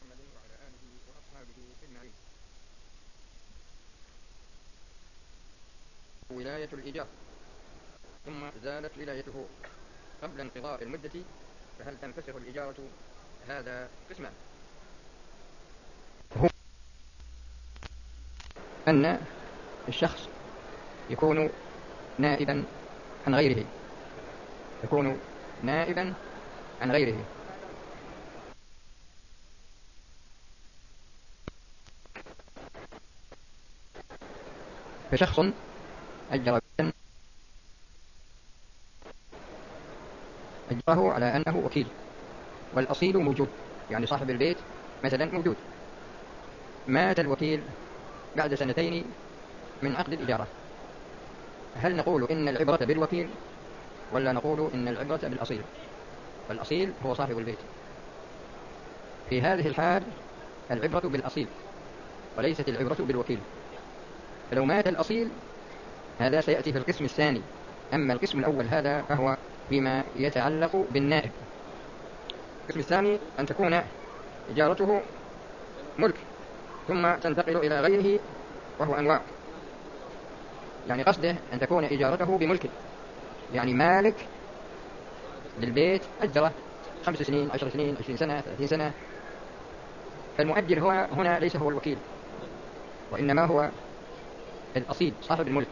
محمد وعلى آله وأصحابه أجمعين. ولاية الإيجار ثم زالت ولايته قبل انقضاء المدة، فهل تنفسخ الإجارة؟ هذا قسمان: هو أن الشخص يكون نائبا عن غيره، فشخص أجره على أنه وكيل، والأصيل موجود، يعني صاحب البيت مثلا موجود، مات الوكيل بعد 2 من عقد الإجارة، هل نقول إن العبرة بالوكيل ولا نقول إن العبرة بالأصيل؟ فالأصيل هو صاحب البيت. في هذه الحال العبرة بالأصيل وليست العبرة بالوكيل. فلو مات الأصيل هذا سيأتي في القسم الثاني. أما القسم الأول هذا فهو فيما يتعلق بالنائب. القسم الثاني أن تكون إجارته ملك ثم تنتقل إلى غيره، وهو أنواع، يعني قصده أن تكون إجارته بملك، يعني مالك للبيت أجره 5 سنين 10 سنين 20 سنة 30 سنة. فالمؤجر هو هنا ليس هو الوكيل، وإنما هو الأصيل صاحب الملك.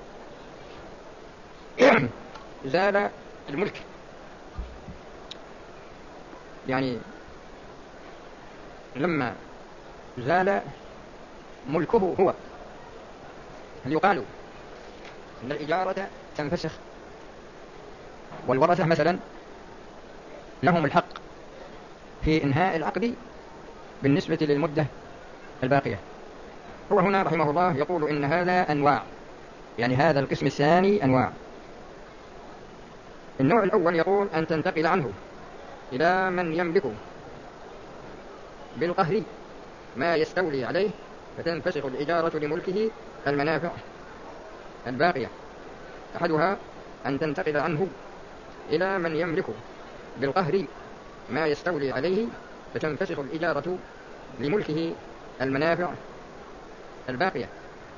زال الملك، يعني لما زال ملكه هو، هل يقال أن الإجارة تنفسخ والورثة مثلا لهم الحق في إنهاء العقد بالنسبة للمدة الباقية؟ هو هنا رحمه الله يقول إن هذا أنواع، يعني هذا القسم الثاني أنواع. النوع الأول يقول أن تنتقل عنه إلى من يملكه بالقهر ما يستولي عليه، فتنفسخ الإجارة لملكه المنافع الباقية. أحدها أن تنتقل عنه إلى من يملكه بالقهر ما يستولي عليه، فتنفسخ الإجارة لملكه المنافع الباقية.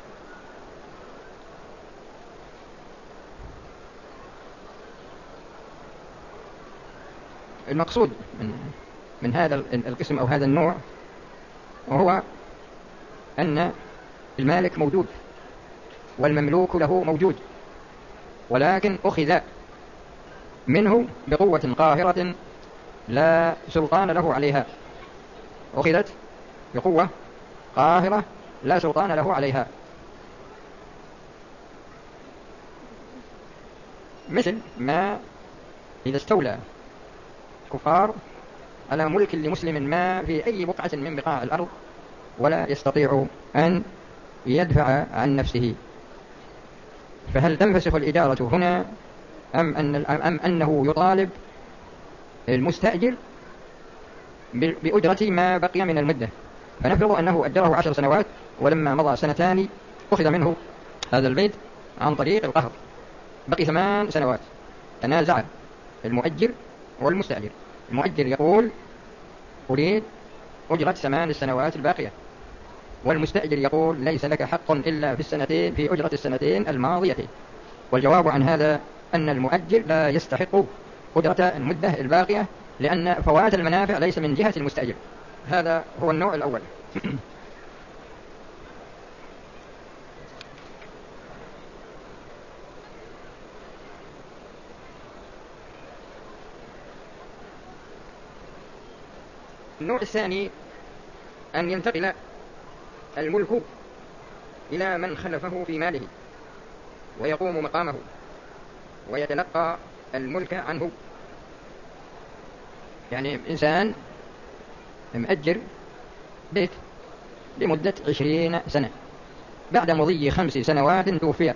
المقصود من هذا القسم أو هذا النوع وهو أن المالك موجود والمملوك له موجود، ولكن أخذ منه بقوة قاهرة لا سلطان له عليها، أخذت بقوة قاهرة لا سلطان له عليها، مثل ما إذا استولى كفار على ملك لمسلم ما في أي بقعة من بقاع الأرض ولا يستطيع أن يدفع عن نفسه، فهل تنفسخ الإجارة هنا أم أنه يطالب المستأجر بأجرة ما بقي من المدة؟ فنفرض أنه أجره 10 سنوات، ولما مضى 2 أخذ منه هذا البيت عن طريق القهر، بقي 8 سنوات، تنازع المؤجر والمستأجر. المؤجر يقول أريد أجرة 8 سنوات الباقية، والمستأجر يقول ليس لك حق إلا في أجرة 2 الماضية. والجواب عن هذا أن المؤجر لا يستحق أجرة المدة الباقية، لأن فوات المنافع ليس من جهة المستأجر. هذا هو النوع الأول. النوع الثاني أن ينتقل الملك إلى من خلفه في ماله ويقوم مقامه ويتلقى الملك عنه. يعني إنسان مأجر بيت لمدة 20 سنة، بعد مضي 5 سنوات توفي،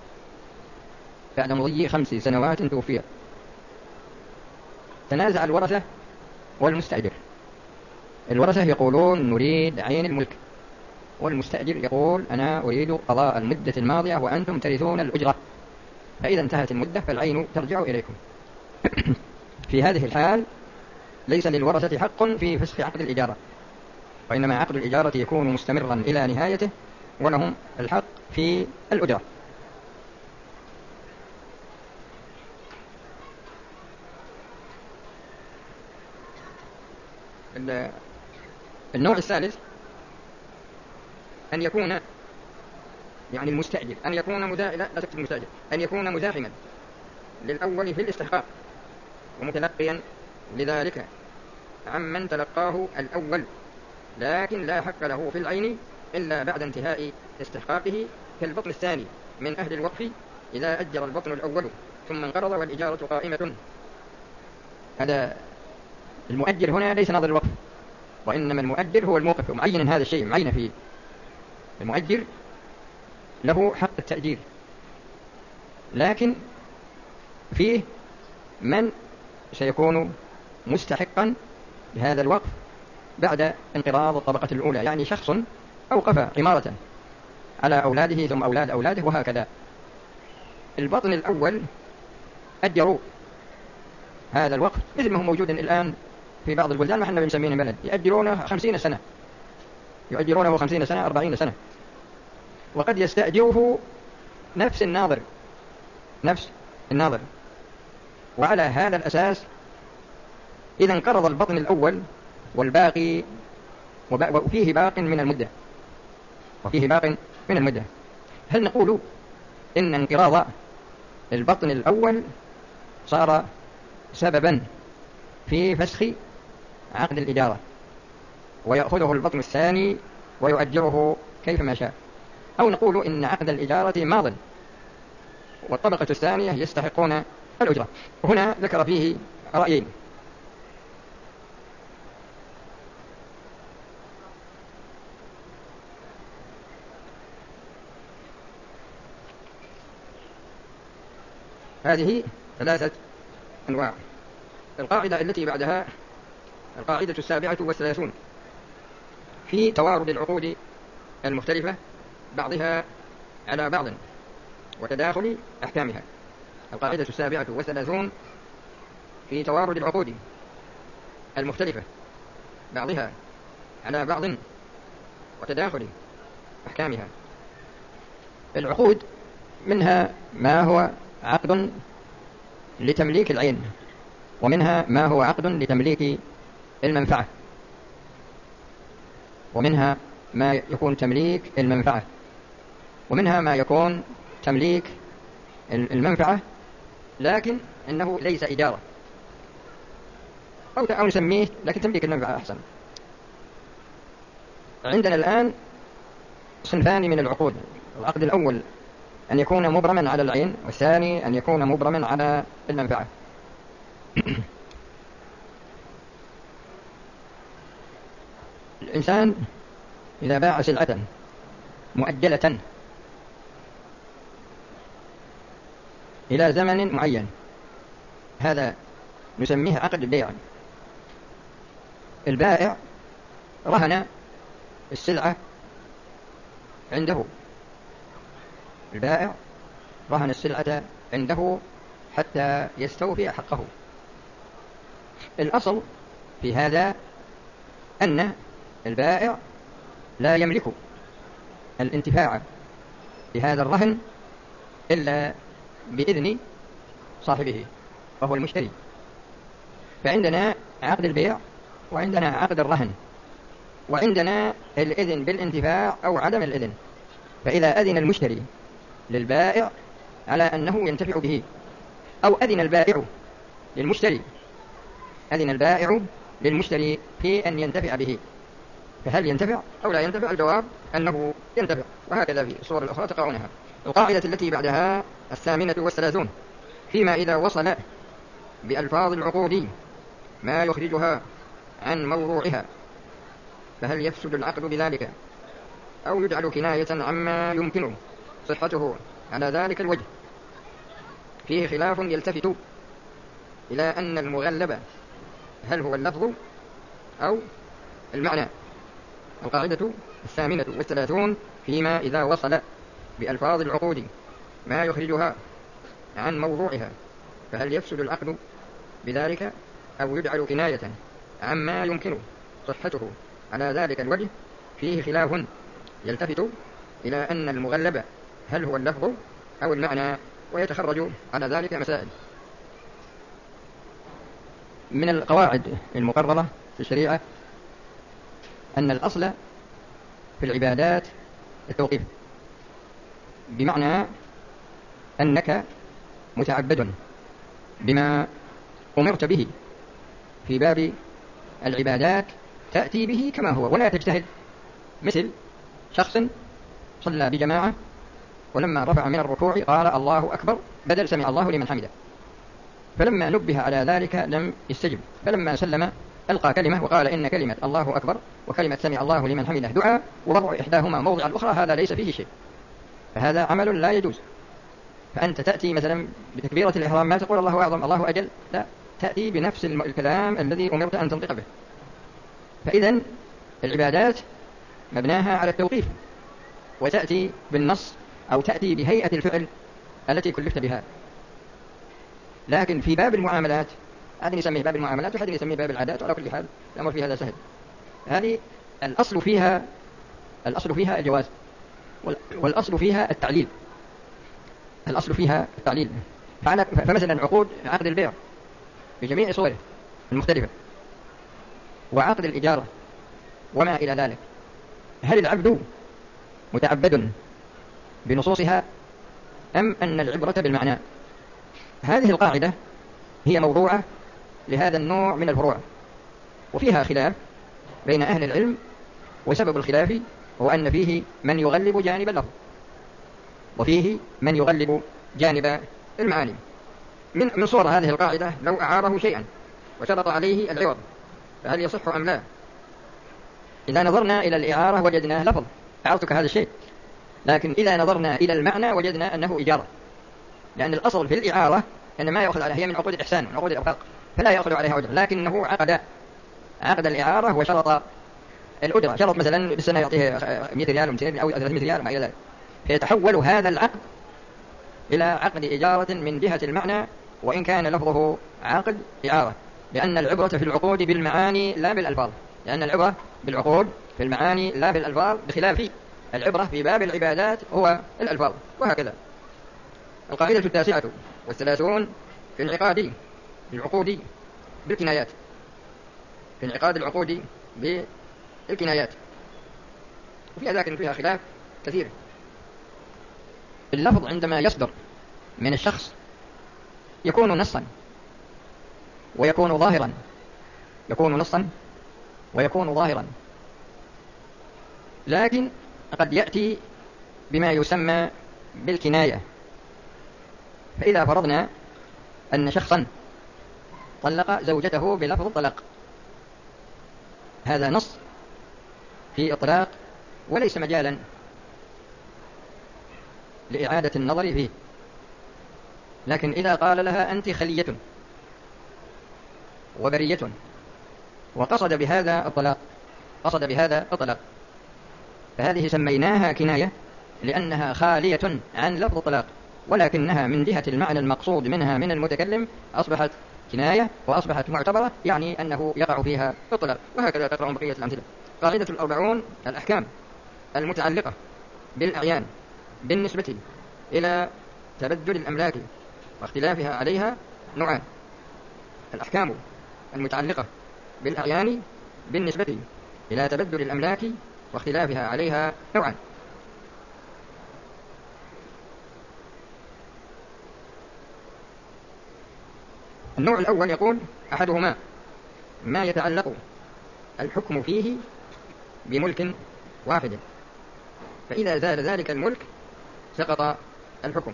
تنازع الورثة والمستأجر. الورثة يقولون نريد عين الملك، والمستأجر يقول أنا أريد قضاء المدة الماضية وأنتم ترثون الأجرة، فإذا انتهت المدة فالعين ترجع إليكم. في هذه الحال ليس للورثة حق في فسخ عقد الإجارة، وإنما عقد الإجارة يكون مستمرا إلى نهايته ولهم الحق في الأجرة. النوع الثالث أن يكون يعني المستأجر أن يكون لا تكتب المستأجر، أن يكون مزاحما للأول في الاستحقاق ومتلقيا لذلك عمن تلقاه الأول، لكن لا حق له في العين إلا بعد انتهاء استحقاقه، كالبطن الثاني من أهل الوقف إذا أجر البطن الأول ثم انقرض والإجارة قائمة. هذا المؤجر هنا ليس ناظر الوقف، وإنما المؤجر هو الموقف ومعين هذا الشيء، معين فيه. المؤجر له حق التأجير، لكن فيه من سيكون مستحقا لهذا الوقف بعد انقراض الطبقة الأولى، يعني شخص أوقف عمارة على أولاده ثم أولاد أولاده وهكذا. البطن الأول أجروا هذا الوقف مثل ما هو موجود الآن في بعض البلدان، ما احنا بنسميه بلد، يأجرونه 50 سنة، يؤجرونه 50 سنة 40 سنة، وقد يستأجره نفس الناظر. وعلى هذا الأساس إذا انقرض البطن الأول والباقي وفيه باق من المدة، هل نقول إن انقراض البطن الأول صار سببا في فسخ عقد الإجارة ويأخذه البطن الثاني ويؤجره كيفما شاء، أو نقول إن عقد الإجارة ماض والطبقة الثانية يستحقون الأجرة؟ هنا ذكر فيه رأيين. هذه 3 أنواع. القاعدة التي بعدها القاعدة 37 في توارد العقود المختلفة بعضها على بعض وتداخل أحكامها. القاعدة 37 في توارد العقود المختلفة بعضها على بعض وتداخل أحكامها. العقود منها ما هو عقد لتمليك العين، ومنها ما هو عقد لتمليك المنفعة، ومنها ما يكون تمليك المنفعة، ومنها ما يكون تمليك المنفعة لكن إنه ليس إجارة، أو نسميه لكن تمليك المنفعة أحسن. عندنا الآن صنفان من العقود. العقد الأول أن يكون مبرما على العين، والثاني أن يكون مبرما على المنفعة. الإنسان إذا باع سلعة مؤجلة إلى زمن معين، هذا نسميه عقد البيع. البائع رهن السلعة عنده حتى يستوفي حقه. الأصل في هذا أن البائع لا يملك الانتفاع بهذا الرهن إلا بإذن صاحبه وهو المشتري. فعندنا عقد البيع، وعندنا عقد الرهن، وعندنا الإذن بالانتفاع أو عدم الإذن. فإذا أذن المشتري للبائع على أنه ينتفع به، أو أذن البائع للمشتري في أن ينتفع به، فهل ينتفع أو لا ينتفع؟ الجواب أنه ينتفع، وهكذا في الصور الأخرى تقرؤونها. القاعدة التي بعدها 38 فيما إذا وصل بألفاظ العقود ما يخرجها عن موضوعها، فهل يفسد العقد بذلك أو يجعل كناية عما يمكن صحته على ذلك الوجه؟ فيه خلاف يلتفت إلى أن المغلب هل هو اللفظ أو المعنى. القاعدة 38 فيما إذا وصل بألفاظ العقود ما يخرجها عن موضوعها، فهل يفسد العقد بذلك أو يجعل كناية عما يمكن صحته على ذلك الوجه فيه خلاف يلتفت إلى أن المغلب هل هو اللفظ أو المعنى، ويتخرج على ذلك مسائل. من القواعد المقررة في الشريعة أن الأصل في العبادات التوقيف، بمعنى أنك متعبد بما أمرت به في باب العبادات تأتي به كما هو ولا تجتهد. مثل شخص صلى بجماعة ولما رفع من الركوع قال الله أكبر بدل سمع الله لمن حمده، فلما نبه على ذلك لم يستجب، فلما سلم ألقى كلمة وقال إن كلمة الله أكبر وكلمة سمع الله لمن حمده دعاء، ووضع إحداهما موضع الأخرى هذا ليس فيه شيء، فهذا عمل لا يجوز. فأنت تأتي مثلا بتكبيرة الإحرام ما تقول الله أعظم الله أجل، لا، تأتي بنفس الكلام الذي أمرت أن تنطق به. فإذن العبادات مبناها على التوقيف، وتأتي بالنص أو تأتي بهيئة الفعل التي كلفت بها. لكن في باب المعاملات هذا يسميه باب المعاملات وهذا يسميه باب العادات، وعلى كل حال الأمر في هذا سهل. هذه الأصل فيها الجواز، والأصل فيها التعليل. الأصل فيها التعليل. فمثلا عقد البيع بجميع صوره المختلفة، وعقد الإجارة وما إلى ذلك، هل العبد متعبد بنصوصها أم أن العبرة بالمعنى؟ هذه القاعدة هي موضوعة لهذا النوع من الفروع، وفيها خلاف بين أهل العلم، وسبب الخلاف هو أن فيه من يغلب جانب اللفظ وفيه من يغلب جانب المعاني. من صور هذه القاعدة لو أعاره شيئا وشرط عليه العوض فهل يصح أم لا؟ إذا نظرنا إلى الإعارة وجدناه لفظ أعرتك هذا الشيء، لكن إذا نظرنا إلى المعنى وجدنا أنه إجارة، لأن الأصل في الإعارة أن ما يأخذ عليها هي من عقود الإحسان من عقود الإرفاق، فلا يأخذ عليها أجرة، لكنه عقد الإعارة وشرط الأجرة، شرط مثلا بالسنة يعطيه 100 ريال أو 300 ريال ما إلى ذلك، فيتحول هذا العقد إلى عقد إجارة من جهة المعنى وإن كان لفظه عقد إعارة، لأن العبرة في العقود بالمعاني لا بالألفاظ، لأن العبرة بالعقود في المعاني لا بالألفاظ، بخلاف العبرة في باب العبادات هو الألفاظ. وهكذا القاعدة 39 في انعقاد العقود بالكنايات، في انعقاد العقود بالكنايات، وفيها لكن فيها خلاف كثير. اللفظ عندما يصدر من الشخص يكون نصا ويكون ظاهرا، يكون نصا ويكون ظاهرا، لكن قد يأتي بما يسمى بالكناية. فإذا فرضنا أن شخصا طلق زوجته بلفظ الطلاق، هذا نص في إطلاق وليس مجالا لإعادة النظر فيه، لكن إذا قال لها أنت خلية وبرية وقصد بهذا الطلاق، فهذه سميناها كناية لأنها خالية عن لفظ الطلاق، ولكنها من جهة المعنى المقصود منها من المتكلم أصبحت كناية وأصبحت معتبرة، يعني أنه يقع فيها الطلاق. وهكذا تقرأون بقية الأمثلة. قاعدة 40 الأحكام المتعلقة بالأعيان بالنسبة إلى تبدل الأملاك واختلافها عليها نوعان: الأحكام المتعلقة بالأعيان بالنسبة إلى تبدل الأملاك واختلافها عليها نوعان. النوع الأول يقول أحدهما ما يتعلق الحكم فيه بملك واحد، فإذا زال ذلك الملك سقط الحكم.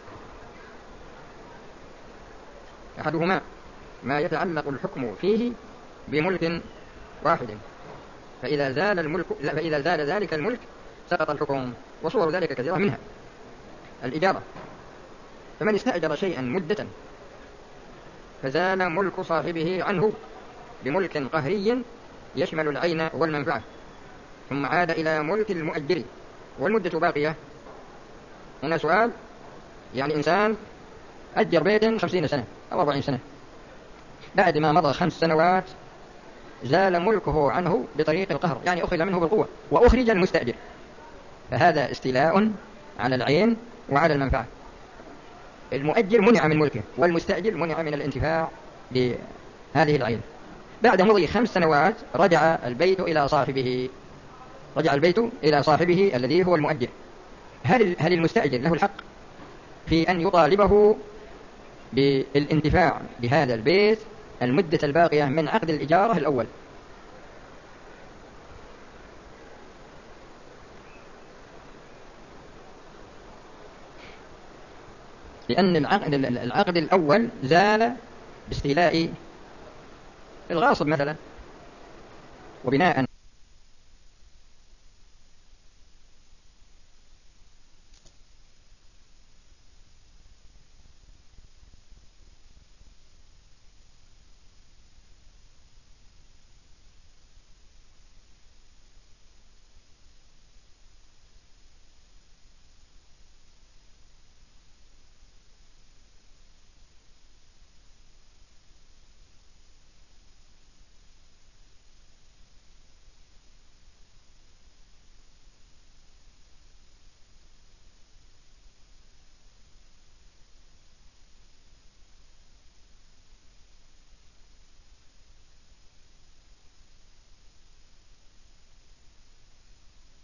أحدهما ما يتعلق الحكم فيه بملك واحد، فإذا زال ذلك الملك سقط الحكم. وصور ذلك كثيرة، منها الإجارة، فمن استأجر شيئا مدة فزال ملك صاحبه عنه بملك قهري يشمل العين والمنفعة، ثم عاد إلى ملك المؤجر والمدة باقية. هنا سؤال، يعني إنسان أجر بيتا 50 سنة أو 40 سنة، بعد ما مضى 5 سنوات زال ملكه عنه بطريق القهر، يعني أخذ منه بالقوة وأخرج المستأجر، فهذا استيلاء على العين وعلى المنفعة. المؤجر منع من ملكه والمستأجر منع من الانتفاع بهذه العين. بعد مضي 5 سنوات رجع البيت إلى صاحبه الذي هو المؤجر. هل المستأجر له الحق في أن يطالبه بالانتفاع بهذا البيت المدة الباقية من عقد الإجارة الأول؟ لأن العقد الأول زال باستيلاء الغاصب مثلا، وبناء